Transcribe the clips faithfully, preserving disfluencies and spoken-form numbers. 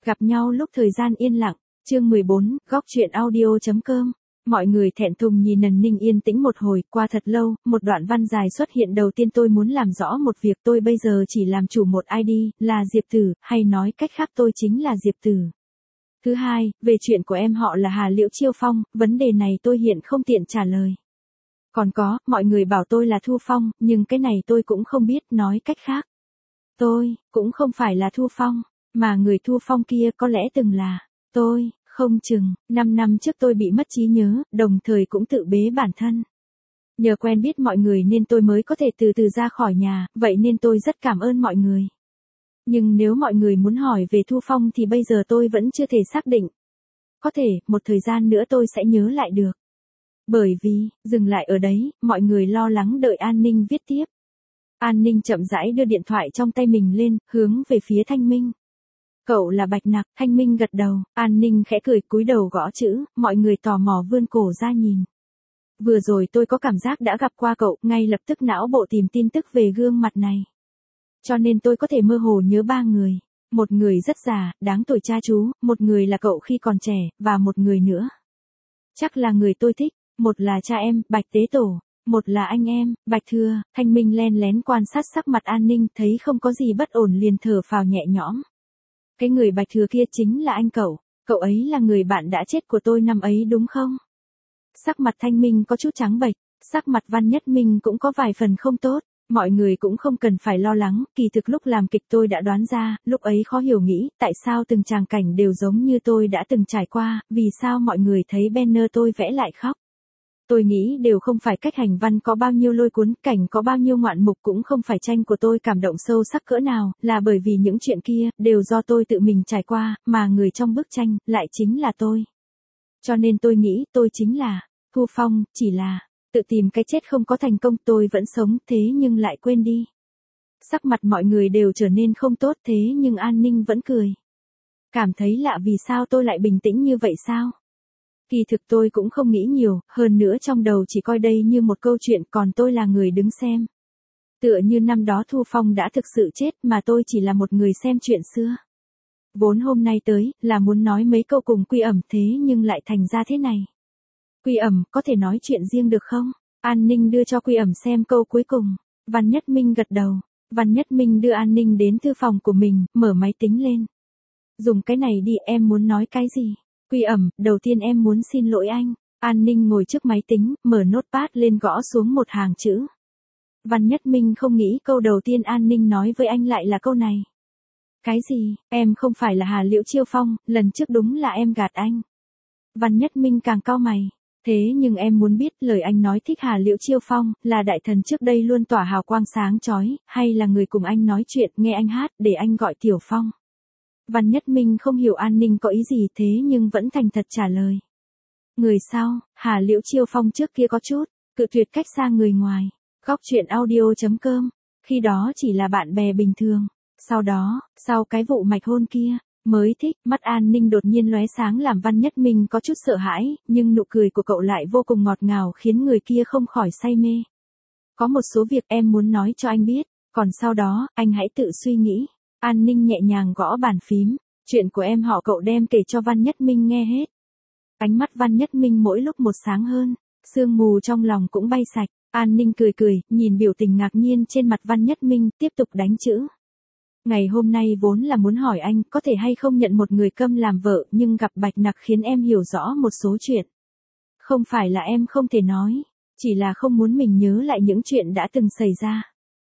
Gặp nhau lúc thời gian yên lặng, chương mười bốn, góc chuyện audio.com. Mọi người thẹn thùng nhìn Nần Ninh yên tĩnh một hồi, qua thật lâu, một đoạn văn dài xuất hiện. Đầu tiên tôi muốn làm rõ một việc, tôi bây giờ chỉ làm chủ một i đê, là Diệp Tử, hay nói cách khác tôi chính là Diệp Tử. Thứ hai, về chuyện của em họ là Hà Liễu Chiêu Phong, vấn đề này tôi hiện không tiện trả lời. Còn có, mọi người bảo tôi là Thu Phong, nhưng cái này tôi cũng không biết, nói cách khác. Tôi, cũng không phải là Thu Phong, mà người Thu Phong kia có lẽ từng là tôi. Không chừng, năm năm trước tôi bị mất trí nhớ, đồng thời cũng tự bế bản thân. Nhờ quen biết mọi người nên tôi mới có thể từ từ ra khỏi nhà, vậy nên tôi rất cảm ơn mọi người. Nhưng nếu mọi người muốn hỏi về Thu Phong thì bây giờ tôi vẫn chưa thể xác định. Có thể, một thời gian nữa tôi sẽ nhớ lại được. Bởi vì, dừng lại ở đấy, mọi người lo lắng đợi An Ninh viết tiếp. An Ninh chậm rãi đưa điện thoại trong tay mình lên, hướng về phía Thanh Minh. Cậu là Bạch Nặc, Thanh Minh gật đầu, An Ninh khẽ cười cúi đầu gõ chữ, mọi người tò mò vươn cổ ra nhìn. Vừa rồi tôi có cảm giác đã gặp qua cậu, ngay lập tức não bộ tìm tin tức về gương mặt này. Cho nên tôi có thể mơ hồ nhớ ba người. Một người rất già, đáng tuổi cha chú, một người là cậu khi còn trẻ, và một người nữa. Chắc là người tôi thích, một là cha em, Bạch Tế Tổ, một là anh em, Bạch Thừa. Thanh Minh len lén quan sát sắc mặt An Ninh, thấy không có gì bất ổn liền thở phào nhẹ nhõm. Cái người Bạch Thừa kia chính là anh cậu, cậu ấy là người bạn đã chết của tôi năm ấy đúng không? Sắc mặt Thanh Minh có chút trắng bệch, sắc mặt Văn Nhất Minh cũng có vài phần không tốt, mọi người cũng không cần phải lo lắng, kỳ thực lúc làm kịch tôi đã đoán ra, lúc ấy khó hiểu nghĩ, tại sao từng tràng cảnh đều giống như tôi đã từng trải qua, vì sao mọi người thấy banner tôi vẽ lại khóc. Tôi nghĩ đều không phải cách hành văn có bao nhiêu lôi cuốn, cảnh có bao nhiêu ngoạn mục, cũng không phải tranh của tôi cảm động sâu sắc cỡ nào, là bởi vì những chuyện kia, đều do tôi tự mình trải qua, mà người trong bức tranh, lại chính là tôi. Cho nên tôi nghĩ tôi chính là, Thu Phong, chỉ là, tự tìm cái chết không có thành công, tôi vẫn sống, thế nhưng lại quên đi. Sắc mặt mọi người đều trở nên không tốt, thế nhưng An Ninh vẫn cười. Cảm thấy lạ vì sao tôi lại bình tĩnh như vậy sao? Kỳ thực tôi cũng không nghĩ nhiều, hơn nữa trong đầu chỉ coi đây như một câu chuyện, còn tôi là người đứng xem. Tựa như năm đó Thu Phong đã thực sự chết mà tôi chỉ là một người xem chuyện xưa. Vốn hôm nay tới, là muốn nói mấy câu cùng Quy Ẩm, thế nhưng lại thành ra thế này. Quy Ẩm, có thể nói chuyện riêng được không? An Ninh đưa cho Quy Ẩm xem câu cuối cùng. Văn Nhất Minh gật đầu. Văn Nhất Minh đưa An Ninh đến thư phòng của mình, mở máy tính lên. Dùng cái này đi, em muốn nói cái gì? Quy Ẩm, đầu tiên em muốn xin lỗi anh. An Ninh ngồi trước máy tính, mở notepad lên gõ xuống một hàng chữ. Văn Nhất Minh không nghĩ câu đầu tiên An Ninh nói với anh lại là câu này. Cái gì, em không phải là Hà Liễu Chiêu Phong, lần trước đúng là em gạt anh. Văn Nhất Minh càng cau mày. Thế nhưng em muốn biết lời anh nói thích Hà Liễu Chiêu Phong, là đại thần trước đây luôn tỏa hào quang sáng chói, hay là người cùng anh nói chuyện, nghe anh hát, để anh gọi Tiểu Phong? Văn Nhất Minh không hiểu An Ninh có ý gì, thế nhưng vẫn thành thật trả lời. Người sau, Hà Liễu Chiêu Phong trước kia có chút, cự tuyệt cách xa người ngoài. Góc chuyện audio.com, khi đó chỉ là bạn bè bình thường. Sau đó, sau cái vụ mạch hôn kia, mới thích. Mắt An Ninh đột nhiên lóe sáng làm Văn Nhất Minh có chút sợ hãi, nhưng nụ cười của cậu lại vô cùng ngọt ngào khiến người kia không khỏi say mê. Có một số việc em muốn nói cho anh biết, còn sau đó, anh hãy tự suy nghĩ. An Ninh nhẹ nhàng gõ bàn phím, chuyện của em họ cậu đem kể cho Văn Nhất Minh nghe hết. Ánh mắt Văn Nhất Minh mỗi lúc một sáng hơn, sương mù trong lòng cũng bay sạch. An Ninh cười cười, nhìn biểu tình ngạc nhiên trên mặt Văn Nhất Minh, tiếp tục đánh chữ. Ngày hôm nay vốn là muốn hỏi anh có thể hay không nhận một người câm làm vợ, nhưng gặp Bạch Nặc khiến em hiểu rõ một số chuyện. Không phải là em không thể nói, chỉ là không muốn mình nhớ lại những chuyện đã từng xảy ra.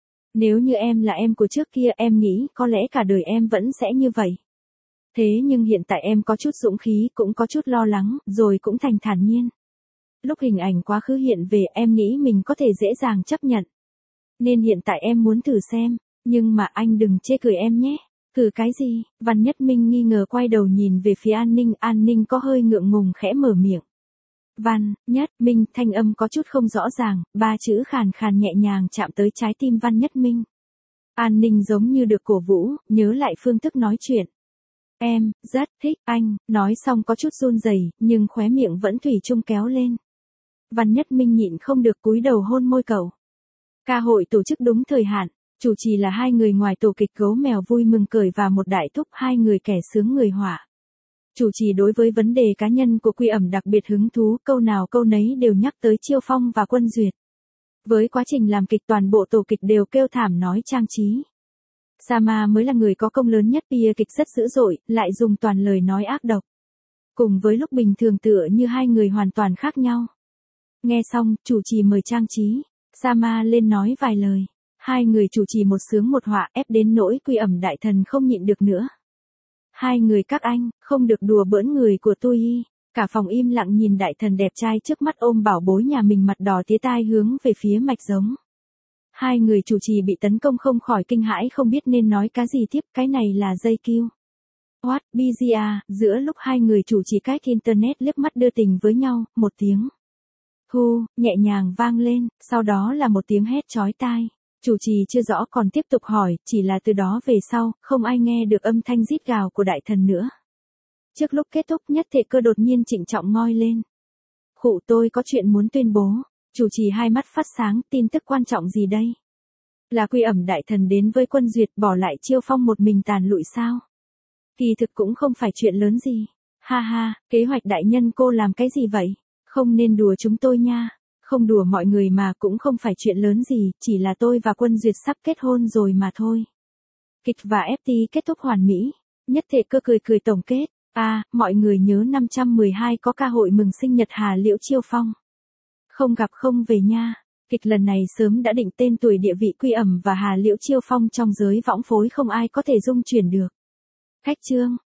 Nếu như em là em của trước kia, em nghĩ có lẽ cả đời em vẫn sẽ như vậy. Thế nhưng hiện tại em có chút dũng khí, cũng có chút lo lắng, rồi cũng thành thản nhiên. Lúc hình ảnh quá khứ hiện về, em nghĩ mình có thể dễ dàng chấp nhận. Nên hiện tại em muốn thử xem, nhưng mà anh đừng chê cười em nhé. Thử cái gì? Văn Nhất Minh nghi ngờ quay đầu nhìn về phía An Ninh, An Ninh có hơi ngượng ngùng khẽ mở miệng. Văn, Nhất, Minh, thanh âm có chút không rõ ràng, ba chữ khàn khàn nhẹ nhàng chạm tới trái tim Văn Nhất Minh. An Ninh giống như được cổ vũ, nhớ lại phương thức nói chuyện. Em, rất thích anh, nói xong có chút run rẩy, nhưng khóe miệng vẫn thủy chung kéo lên. Văn Nhất Minh nhịn không được cúi đầu hôn môi cậu. Ca hội tổ chức đúng thời hạn, Chủ trì là hai người ngoài tổ kịch Gấu Mèo Vui Mừng Cười và một đại thúc, hai người kẻ sướng người họa. Chủ trì đối với vấn đề cá nhân của Quy Ẩm đặc biệt hứng thú, câu nào câu nấy đều nhắc tới Chiêu Phong và Quân Duyệt. Với quá trình làm kịch toàn bộ tổ kịch đều kêu thảm nói trang trí. Sama mới là người có công lớn nhất, bia kịch rất dữ dội, lại dùng toàn lời nói ác độc. Cùng với lúc bình thường tựa như hai người hoàn toàn khác nhau. Nghe xong, chủ trì mời trang trí, Sama lên nói vài lời. Hai người chủ trì một sướng một họa, ép đến nỗi Quy Ẩm đại thần không nhịn được nữa. Hai người các anh, không được đùa bỡn người của tôi. Cả phòng im lặng nhìn đại thần đẹp trai trước mắt ôm bảo bối nhà mình mặt đỏ tía tai hướng về phía mạch giống. Hai người chủ trì bị tấn công không khỏi kinh hãi không biết nên nói cái gì tiếp, cái này là dây kiu. What, busy à, giữa lúc hai người chủ trì cách internet liếc mắt đưa tình với nhau, một tiếng hu, nhẹ nhàng vang lên, sau đó là một tiếng hét chói tai. Chủ trì chưa rõ còn tiếp tục hỏi, chỉ là từ đó về sau, không ai nghe được âm thanh rít gào của đại thần nữa. Trước lúc kết thúc Nhất Thệ Cơ đột nhiên trịnh trọng ngoi lên. Khụ, tôi có chuyện muốn tuyên bố. Chủ trì hai mắt phát sáng, tin tức quan trọng gì đây? Là Quy Ẩm đại thần đến với Quân Duyệt bỏ lại Chiêu Phong một mình tàn lụi sao? Kỳ thực cũng không phải chuyện lớn gì. Ha ha, kế hoạch đại nhân cô làm cái gì vậy? Không nên đùa chúng tôi nha. Không đùa mọi người mà, cũng không phải chuyện lớn gì, chỉ là tôi và Quân Duyệt sắp kết hôn rồi mà thôi. Kịch và ép tê kết thúc hoàn mỹ. Nhất Thệ Cơ cười cười tổng kết. À, mọi người nhớ năm trăm mười hai có ca hội mừng sinh nhật Hà Liễu Chiêu Phong. Không gặp không về nha. Kịch lần này sớm đã định tên tuổi địa vị Quy Ẩm và Hà Liễu Chiêu Phong trong giới võng phối không ai có thể dung chuyển được. Cách chương.